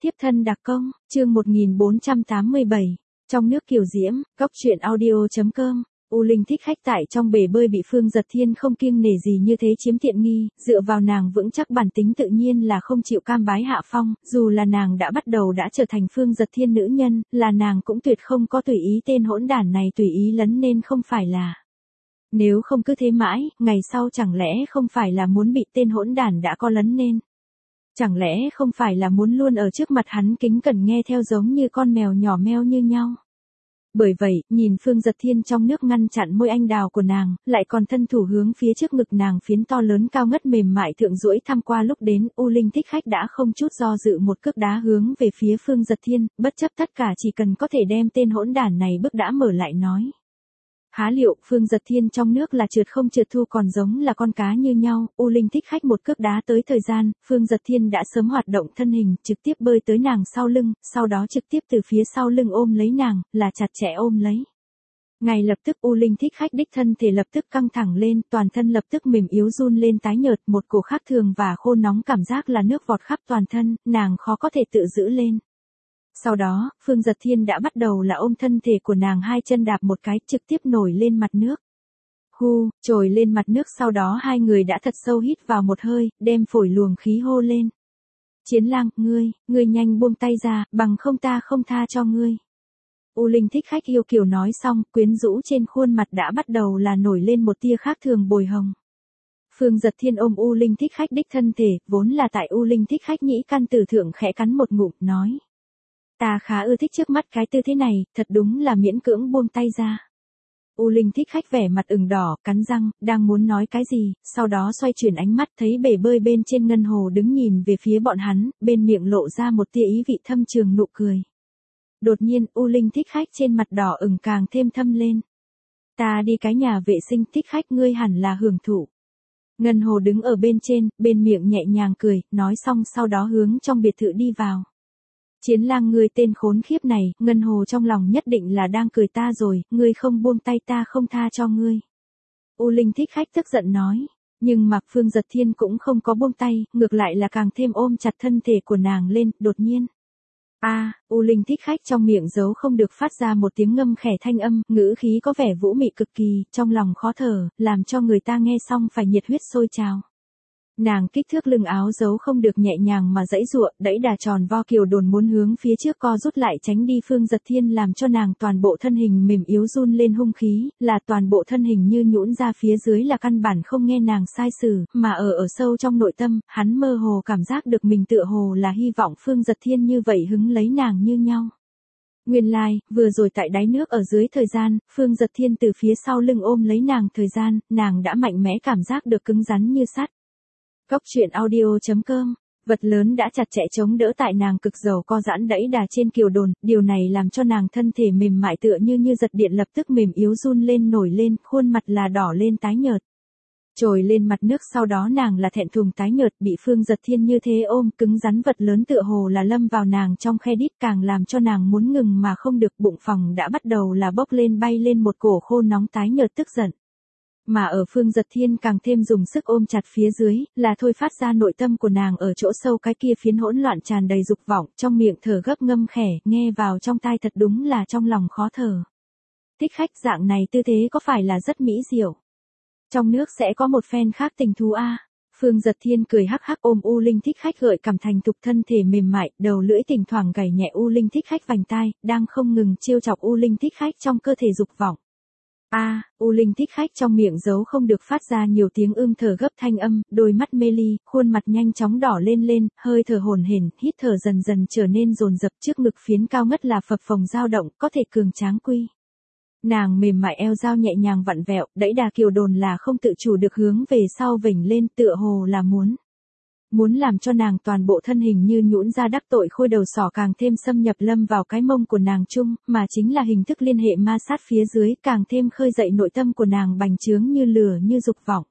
Tiếp thân đặc công, chương 1487. Trong nước kiều diễm, góc truyện audio.com. U Linh thích khách tại trong bể bơi bị Phương Giật Thiên không kiêng nể gì như thế chiếm tiện nghi, dựa vào nàng vững chắc bản tính tự nhiên là không chịu cam bái hạ phong, dù là nàng đã bắt đầu đã trở thành Phương Giật Thiên nữ nhân, là nàng cũng tuyệt không có tùy ý tên hỗn đản này tùy ý lấn nên không phải là. Nếu không cứ thế mãi, ngày sau chẳng lẽ không phải là muốn bị tên hỗn đản đã có lấn nên. Chẳng lẽ không phải là muốn luôn ở trước mặt hắn kính cẩn nghe theo giống như con mèo nhỏ meo như nhau. Bởi vậy, nhìn Phương Giật Thiên trong nước ngăn chặn môi anh đào của nàng, lại còn thân thủ hướng phía trước ngực nàng phiến to lớn cao ngất mềm mại thượng duỗi thăm qua lúc đến, U Linh thích khách đã không chút do dự một cước đá hướng về phía Phương Giật Thiên, bất chấp tất cả chỉ cần có thể đem tên hỗn đản này bước đã mở lại nói. Há liệu, Phương Giật Thiên trong nước là trượt không trượt thu còn giống là con cá như nhau, U Linh thích khách một cước đá tới thời gian, Phương Giật Thiên đã sớm hoạt động thân hình, trực tiếp bơi tới nàng sau lưng, sau đó trực tiếp từ phía sau lưng ôm lấy nàng, là chặt chẽ ôm lấy. Ngay lập tức U Linh thích khách đích thân thể lập tức căng thẳng lên, toàn thân lập tức mềm yếu run lên tái nhợt, một cổ khác thường và khô nóng cảm giác là nước vọt khắp toàn thân, nàng khó có thể tự giữ lên. Sau đó, Phương Giật Thiên đã bắt đầu là ôm thân thể của nàng hai chân đạp một cái trực tiếp nổi lên mặt nước. Trồi lên mặt nước sau đó hai người đã thật sâu hít vào một hơi, đem phổi luồng khí hô lên. Chiến lang, ngươi nhanh buông tay ra, bằng không ta không tha cho ngươi. U Linh thích khách yêu kiều nói xong, quyến rũ trên khuôn mặt đã bắt đầu là nổi lên một tia khác thường bồi hồng. Phương Giật Thiên ôm U Linh thích khách đích thân thể, vốn là tại U Linh thích khách nhĩ căn tử thượng khẽ cắn một ngụm, nói. Ta khá ưa thích trước mắt cái tư thế này, thật đúng là miễn cưỡng buông tay ra. U Linh thích khách vẻ mặt ửng đỏ, cắn răng, đang muốn nói cái gì, sau đó xoay chuyển ánh mắt thấy bể bơi bên trên ngân hồ đứng nhìn về phía bọn hắn, bên miệng lộ ra một tia ý vị thâm trường nụ cười. Đột nhiên, U Linh thích khách trên mặt đỏ ửng càng thêm thâm lên. Ta đi cái nhà vệ sinh, thích khách ngươi hẳn là hưởng thụ. Ngân hồ đứng ở bên trên, bên miệng nhẹ nhàng cười, nói xong sau đó hướng trong biệt thự đi vào. Chiến lang ngươi tên khốn khiếp này, Ngân hồ trong lòng nhất định là đang cười ta rồi, ngươi không buông tay ta không tha cho ngươi. U Linh thích khách tức giận nói, nhưng mà Phương Giật Thiên cũng không có buông tay, ngược lại là càng thêm ôm chặt thân thể của nàng lên, đột nhiên. U Linh thích khách trong miệng giấu không được phát ra một tiếng ngâm khẽ thanh âm, ngữ khí có vẻ vũ mị cực kỳ, trong lòng khó thở, làm cho người ta nghe xong phải nhiệt huyết sôi trào. Nàng kích thước lưng áo giấu không được nhẹ nhàng mà dãy giụa, đẩy đà tròn vo kiều đồn muốn hướng phía trước co rút lại tránh đi Phương Giật Thiên làm cho nàng toàn bộ thân hình mềm yếu run lên hung khí, là toàn bộ thân hình như nhũn ra phía dưới là căn bản không nghe nàng sai sử, mà ở sâu trong nội tâm, hắn mơ hồ cảm giác được mình tựa hồ là hy vọng Phương Giật Thiên như vậy hứng lấy nàng như nhau. Nguyên lai, vừa rồi tại đáy nước ở dưới thời gian, Phương Giật Thiên từ phía sau lưng ôm lấy nàng thời gian, nàng đã mạnh mẽ cảm giác được cứng rắn như sắt. Góc truyện audio.com. Vật lớn đã chặt chẽ chống đỡ tại nàng cực dầu co giãn đẩy đà trên kiều đồn, điều này làm cho nàng thân thể mềm mại tựa như giật điện lập tức mềm yếu run lên nổi lên, khuôn mặt là đỏ lên tái nhợt. Trồi lên mặt nước sau đó nàng là thẹn thùng tái nhợt bị Phương Giật Thiên như thế ôm cứng rắn vật lớn tựa hồ là lâm vào nàng trong khe đít càng làm cho nàng muốn ngừng mà không được bụng phòng đã bắt đầu là bốc lên bay lên một cổ khô nóng tái nhợt tức giận. Mà ở Phương Giật Thiên càng thêm dùng sức ôm chặt phía dưới, là thôi phát ra nội tâm của nàng ở chỗ sâu cái kia phiến hỗn loạn tràn đầy dục vọng, trong miệng thở gấp ngâm khẽ, nghe vào trong tai thật đúng là trong lòng khó thở. Thích khách dạng này tư thế có phải là rất mỹ diệu? Trong nước sẽ có một phen khác tình thú a. Phương Giật Thiên cười hắc hắc ôm U Linh thích khách gợi cảm thành thục thân thể mềm mại, đầu lưỡi thỉnh thoảng gảy nhẹ U Linh thích khách vành tai, đang không ngừng trêu chọc U Linh thích khách trong cơ thể dục vọng. U Linh thích khách trong miệng giấu không được phát ra nhiều tiếng thở gấp thanh âm, đôi mắt mê ly, khuôn mặt nhanh chóng đỏ lên, hơi thở hổn hển, hít thở dần dần trở nên dồn dập trước ngực phiến cao ngất là phập phồng dao động, có thể cường tráng quy. Nàng mềm mại eo dao nhẹ nhàng vặn vẹo, đẩy đà kiều đồn là không tự chủ được hướng về sau vểnh lên tựa hồ là muốn làm cho nàng toàn bộ thân hình như nhũn ra đắc tội khôi đầu sỏ càng thêm xâm nhập lâm vào cái mông của nàng chung, mà chính là hình thức liên hệ ma sát phía dưới càng thêm khơi dậy nội tâm của nàng bành trướng như lửa như dục vọng.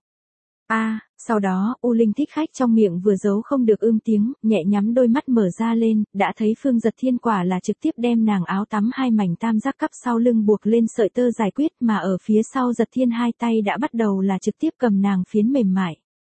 Sau đó, U Linh thích khách trong miệng vừa giấu không được tiếng, nhẹ nhắm đôi mắt mở ra lên, đã thấy Phương Giật Thiên quả là trực tiếp đem nàng áo tắm hai mảnh tam giác cắp sau lưng buộc lên sợi tơ giải quyết mà ở phía sau Giật Thiên hai tay đã bắt đầu là trực tiếp cầm nàng phiến mềm mại.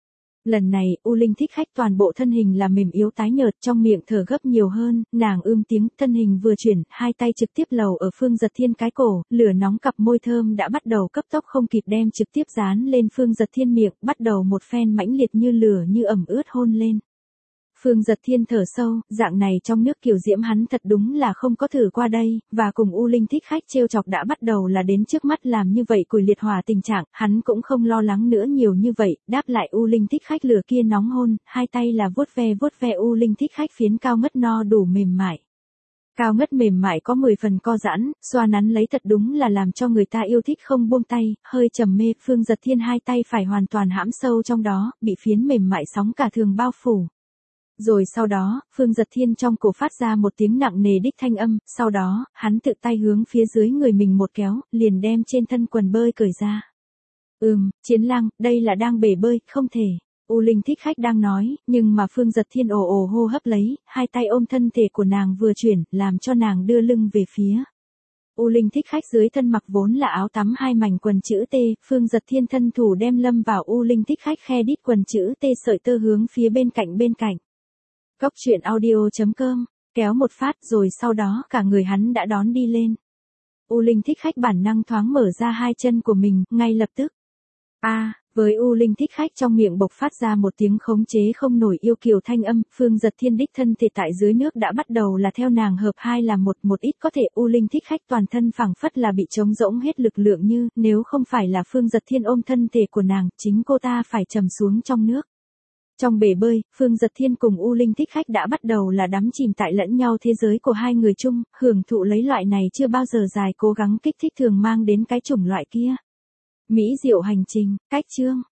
Lần này, U Linh Thích Khách toàn bộ thân hình là mềm yếu tái nhợt, trong miệng thở gấp nhiều hơn, nàng tiếng, thân hình vừa chuyển, hai tay trực tiếp lầu ở Phương Giật Thiên cái cổ, lửa nóng cặp môi thơm đã bắt đầu cấp tốc không kịp đem trực tiếp dán lên Phương Giật Thiên miệng, bắt đầu một phen mãnh liệt như lửa như ẩm ướt hôn lên. Phương Giật Thiên thở sâu, dạng này trong nước kiều diễm hắn thật đúng là không có thử qua đây, và cùng U Linh Thích Khách trêu chọc đã bắt đầu là đến trước mắt làm như vậy củi liệt hỏa tình trạng, hắn cũng không lo lắng nữa nhiều như vậy, đáp lại U Linh Thích Khách lửa kia nóng hôn, hai tay là vuốt ve U Linh Thích Khách phiến cao ngất no đủ mềm mại. Cao ngất mềm mại có 10 phần co giãn, xoa nắn lấy thật đúng là làm cho người ta yêu thích không buông tay, hơi trầm mê, Phương Giật Thiên hai tay phải hoàn toàn hãm sâu trong đó, bị phiến mềm mại sóng cả thường bao phủ. Rồi sau đó, Phương Giật Thiên trong cổ phát ra một tiếng nặng nề đích thanh âm, sau đó, hắn tự tay hướng phía dưới người mình một kéo, liền đem trên thân quần bơi cởi ra. Chiến lang, đây là đang bể bơi, không thể. U Linh Thích Khách đang nói, nhưng mà Phương Giật Thiên ồ ồ hô hấp lấy, hai tay ôm thân thể của nàng vừa chuyển, làm cho nàng đưa lưng về phía. U Linh Thích Khách dưới thân mặc vốn là áo tắm hai mảnh quần chữ T, Phương Giật Thiên thân thủ đem lâm vào U Linh Thích Khách khe đít quần chữ T sợi tơ hướng phía bên cạnh. Cóc truyện audio.com, kéo một phát rồi sau đó cả người hắn đã đón đi lên. U Linh Thích Khách bản năng thoáng mở ra hai chân của mình, ngay lập tức. Với U Linh Thích Khách trong miệng bộc phát ra một tiếng khống chế không nổi yêu kiều thanh âm, Phương Giật Thiên đích thân thể tại dưới nước đã bắt đầu là theo nàng hợp hai là một ít có thể U Linh Thích Khách toàn thân phảng phất là bị trống rỗng hết lực lượng như, nếu không phải là Phương Giật Thiên ôm thân thể của nàng, chính cô ta phải trầm xuống trong nước. Trong bể bơi, Phương Giật Thiên cùng U Linh Thích Khách đã bắt đầu là đắm chìm tại lẫn nhau thế giới của hai người chung, hưởng thụ lấy loại này chưa bao giờ dài cố gắng kích thích thường mang đến cái chủng loại kia. Mỹ diệu hành trình, cách chương.